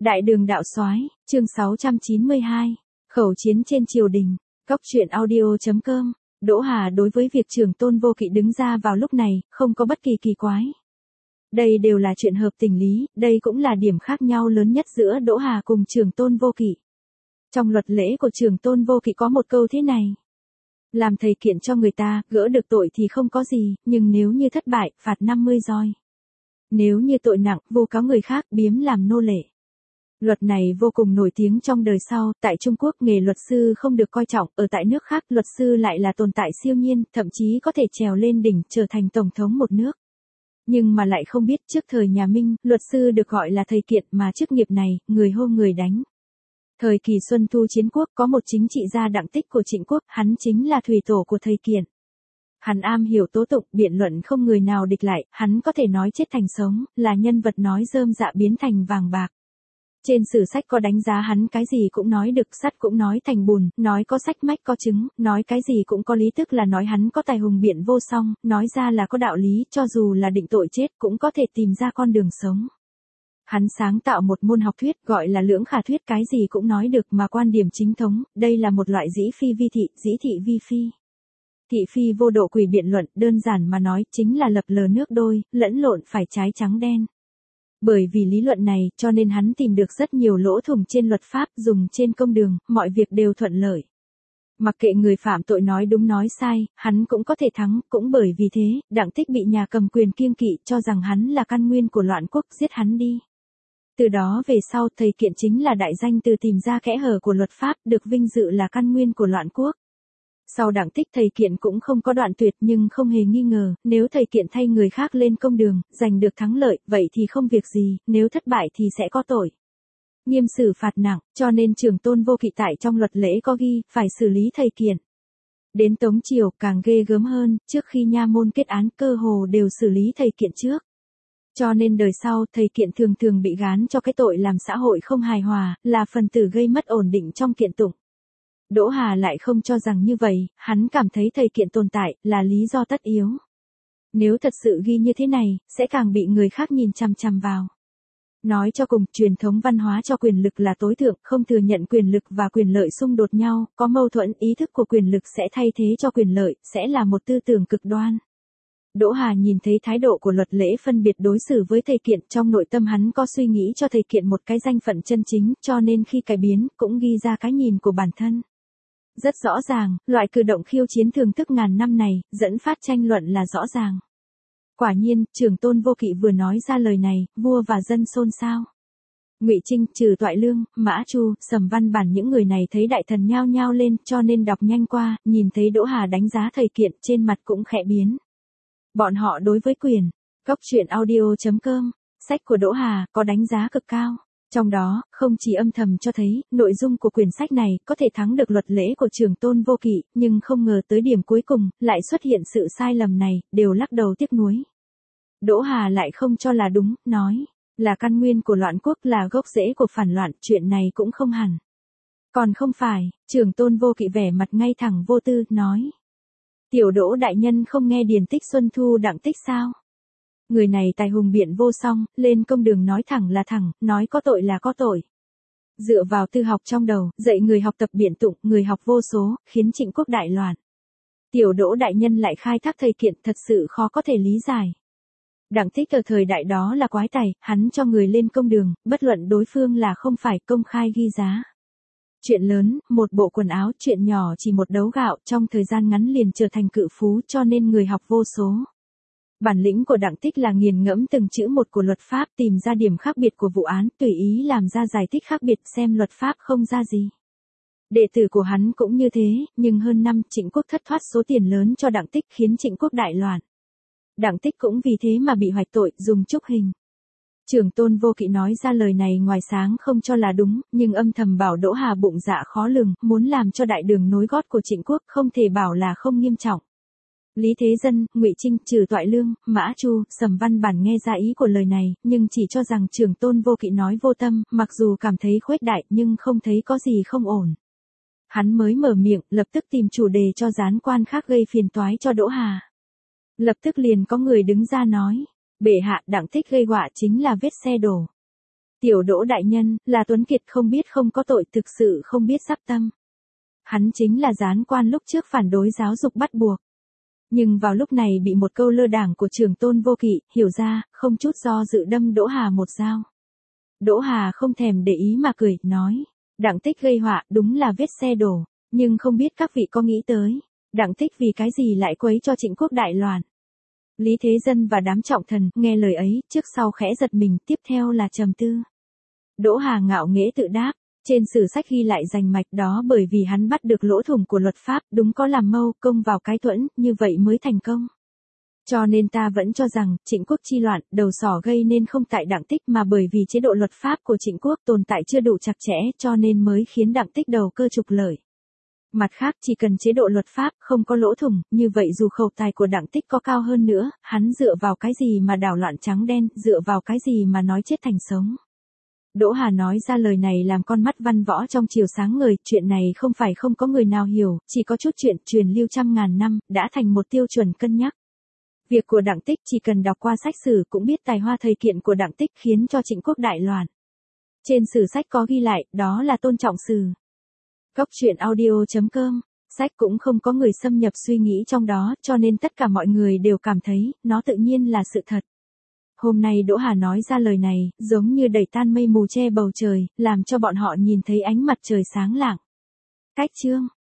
Đại đường đạo soái, chương 692, khẩu chiến trên triều đình, Cóc truyện audio.com. Đỗ Hà đối với việc Trường Tôn Vô Kỵ đứng ra vào lúc này, không có bất kỳ kỳ quái. Đây đều là chuyện hợp tình lý, đây cũng là điểm khác nhau lớn nhất giữa Đỗ Hà cùng Trường Tôn Vô Kỵ. Trong luật lễ của Trường Tôn Vô Kỵ có một câu thế này: làm thầy kiện cho người ta, gỡ được tội thì không có gì, nhưng nếu như thất bại, phạt 50 roi. Nếu như tội nặng, vu cáo người khác, biếm làm nô lệ. Luật này vô cùng nổi tiếng trong đời sau, tại Trung Quốc nghề luật sư không được coi trọng, ở tại nước khác luật sư lại là tồn tại siêu nhiên, thậm chí có thể trèo lên đỉnh trở thành tổng thống một nước. Nhưng mà lại không biết trước thời nhà Minh, luật sư được gọi là thầy kiện mà chức nghiệp này, người hô người đánh. Thời kỳ Xuân Thu Chiến Quốc có một chính trị gia Đặng Tích của Trịnh Quốc, hắn chính là thủy tổ của thầy kiện. Hắn am hiểu tố tụng, biện luận không người nào địch lại, hắn có thể nói chết thành sống, là nhân vật nói rơm dạ biến thành vàng bạc. Trên sử sách có đánh giá hắn cái gì cũng nói được, sắt cũng nói thành bùn, nói có sách mách có chứng, nói cái gì cũng có lý, tức là nói hắn có tài hùng biện vô song, nói ra là có đạo lý, cho dù là định tội chết cũng có thể tìm ra con đường sống. Hắn sáng tạo một môn học thuyết gọi là lưỡng khả thuyết, cái gì cũng nói được mà quan điểm chính thống, đây là một loại dĩ phi vi thị, dĩ thị vi phi. Thị phi vô độ quỷ biện luận, đơn giản mà nói, chính là lập lờ nước đôi, lẫn lộn phải trái trắng đen. Bởi vì lý luận này, cho nên hắn tìm được rất nhiều lỗ thủng trên luật pháp, dùng trên công đường, mọi việc đều thuận lợi. Mặc kệ người phạm tội nói đúng nói sai, hắn cũng có thể thắng, cũng bởi vì thế, Đặng Tích bị nhà cầm quyền kiêng kỵ, cho rằng hắn là căn nguyên của loạn quốc, giết hắn đi. Từ đó về sau, thầy kiện chính là đại danh từ tìm ra kẽ hở của luật pháp, được vinh dự là căn nguyên của loạn quốc. Sau Đặng Tích, thầy kiện cũng không có đoạn tuyệt, nhưng không hề nghi ngờ, nếu thầy kiện thay người khác lên công đường, giành được thắng lợi, vậy thì không việc gì, nếu thất bại thì sẽ có tội. Nghiêm xử phạt nặng, cho nên Trường Tôn Vô Kỵ tại trong luật lễ có ghi, phải xử lý thầy kiện. Đến Tống Triều càng ghê gớm hơn, trước khi nha môn kết án cơ hồ đều xử lý thầy kiện trước. Cho nên đời sau, thầy kiện thường thường bị gán cho cái tội làm xã hội không hài hòa, là phần tử gây mất ổn định trong kiện tụng. Đỗ Hà lại không cho rằng như vậy, hắn cảm thấy thầy kiện tồn tại, là lý do tất yếu. Nếu thật sự ghi như thế này, sẽ càng bị người khác nhìn chằm chằm vào. Nói cho cùng, truyền thống văn hóa cho quyền lực là tối thượng, không thừa nhận quyền lực và quyền lợi xung đột nhau, có mâu thuẫn, ý thức của quyền lực sẽ thay thế cho quyền lợi, sẽ là một tư tưởng cực đoan. Đỗ Hà nhìn thấy thái độ của luật lễ phân biệt đối xử với thầy kiện, trong nội tâm hắn có suy nghĩ cho thầy kiện một cái danh phận chân chính, cho nên khi cải biến, cũng ghi ra cái nhìn của bản thân. Rất rõ ràng, loại cử động khiêu chiến thường thức ngàn năm này, dẫn phát tranh luận là rõ ràng. Quả nhiên, Trường Tôn Vô Kỵ vừa nói ra lời này, vua và dân xôn xao. Ngụy Trinh, Trừ Toại Lương, Mã Chu, Sầm Văn Bản, những người này thấy đại thần nhao nhao lên, cho nên đọc nhanh qua, nhìn thấy Đỗ Hà đánh giá thầy kiện, trên mặt cũng khẽ biến. Bọn họ đối với quyền, Cóc truyện audio.com, sách của Đỗ Hà, có đánh giá cực cao. Trong đó, không chỉ âm thầm cho thấy, nội dung của quyển sách này có thể thắng được luật lễ của Trường Tôn Vô Kỵ, nhưng không ngờ tới điểm cuối cùng, lại xuất hiện sự sai lầm này, đều lắc đầu tiếc nuối. Đỗ Hà lại không cho là đúng, nói, là căn nguyên của loạn quốc, là gốc rễ của phản loạn, chuyện này cũng không hẳn. Còn không phải, Trường Tôn Vô Kỵ vẻ mặt ngay thẳng vô tư, nói. Tiểu Đỗ đại nhân không nghe điển tích Xuân Thu Đặng Tích sao? Người này tài hùng biện vô song, lên công đường nói thẳng là thẳng, nói có tội là có tội. Dựa vào tư học trong đầu, dạy người học tập biện tụng, người học vô số, khiến Trịnh Quốc đại loạn. Tiểu Đỗ đại nhân lại khai thác thầy kiện, thật sự khó có thể lý giải. Đặng Tích ở thời đại đó là quái tài, hắn cho người lên công đường, bất luận đối phương là không phải, công khai ghi giá. Chuyện lớn, một bộ quần áo, chuyện nhỏ chỉ một đấu gạo, trong thời gian ngắn liền trở thành cự phú, cho nên người học vô số. Bản lĩnh của Đặng Tích là nghiền ngẫm từng chữ một của luật pháp, tìm ra điểm khác biệt của vụ án, tùy ý làm ra giải thích khác biệt, xem luật pháp không ra gì. Đệ tử của hắn cũng như thế, nhưng hơn năm, Trịnh Quốc thất thoát số tiền lớn cho Đặng Tích, khiến Trịnh Quốc đại loạn. Đặng Tích cũng vì thế mà bị hoạch tội, dùng trúc hình. Trường Tôn Vô Kỵ nói ra lời này ngoài sáng không cho là đúng, nhưng âm thầm bảo Đỗ Hà bụng dạ khó lường, muốn làm cho đại đường nối gót của Trịnh Quốc, không thể bảo là không nghiêm trọng. Lý Thế Dân, Ngụy Trinh, Trừ Toại Lương, Mã Chu, Sầm Văn Bản nghe ra ý của lời này, nhưng chỉ cho rằng Trường Tôn Vô Kỵ nói vô tâm, mặc dù cảm thấy khuếch đại nhưng không thấy có gì không ổn. Hắn mới mở miệng, lập tức tìm chủ đề cho gián quan khác gây phiền toái cho Đỗ Hà. Lập tức liền có người đứng ra nói, bệ hạ, Đặng Tích gây họa chính là vết xe đổ. Tiểu Đỗ đại nhân, là Tuấn Kiệt không biết không có tội, thực sự không biết sắp tâm. Hắn chính là gián quan lúc trước phản đối giáo dục bắt buộc. Nhưng vào lúc này bị một câu lơ đảng của Trường Tôn Vô Kỵ, hiểu ra, không chút do dự đâm Đỗ Hà một dao. Đỗ Hà không thèm để ý mà cười, nói, Đặng Tích gây họa, đúng là vết xe đổ, nhưng không biết các vị có nghĩ tới, Đặng Tích vì cái gì lại quấy cho Trịnh quốc đại loạn. Lý Thế Dân và đám trọng thần, nghe lời ấy, trước sau khẽ giật mình, tiếp theo là trầm tư. Đỗ Hà ngạo nghễ tự đáp, trên sử sách ghi lại rành mạch đó bởi vì hắn bắt được lỗ thủng của luật pháp, đúng có làm mâu, công vào cái thuẫn, như vậy mới thành công. Cho nên ta vẫn cho rằng, Trịnh quốc chi loạn, đầu sỏ gây nên không tại Đặng Tích mà bởi vì chế độ luật pháp của Trịnh quốc tồn tại chưa đủ chặt chẽ cho nên mới khiến Đặng Tích đầu cơ trục lợi. Mặt khác chỉ cần chế độ luật pháp không có lỗ thủng, như vậy dù khẩu tài của Đặng Tích có cao hơn nữa, hắn dựa vào cái gì mà đảo loạn trắng đen, dựa vào cái gì mà nói chết thành sống. Đỗ Hà nói ra lời này làm con mắt văn võ trong triều sáng ngời, chuyện này không phải không có người nào hiểu, chỉ có chút chuyện truyền lưu trăm ngàn năm, đã thành một tiêu chuẩn cân nhắc. Việc của Đặng Tích chỉ cần đọc qua sách sử cũng biết tài hoa thời kiện của Đặng Tích khiến cho Trịnh quốc đại loạn. Trên sử sách có ghi lại, đó là Tôn Trọng Sử. Góc truyện audio.com, sách cũng không có người xâm nhập suy nghĩ trong đó, cho nên tất cả mọi người đều cảm thấy, nó tự nhiên là sự thật. Hôm nay Đỗ Hà nói ra lời này, giống như đẩy tan mây mù che bầu trời, làm cho bọn họ nhìn thấy ánh mặt trời sáng lạng. Cách chương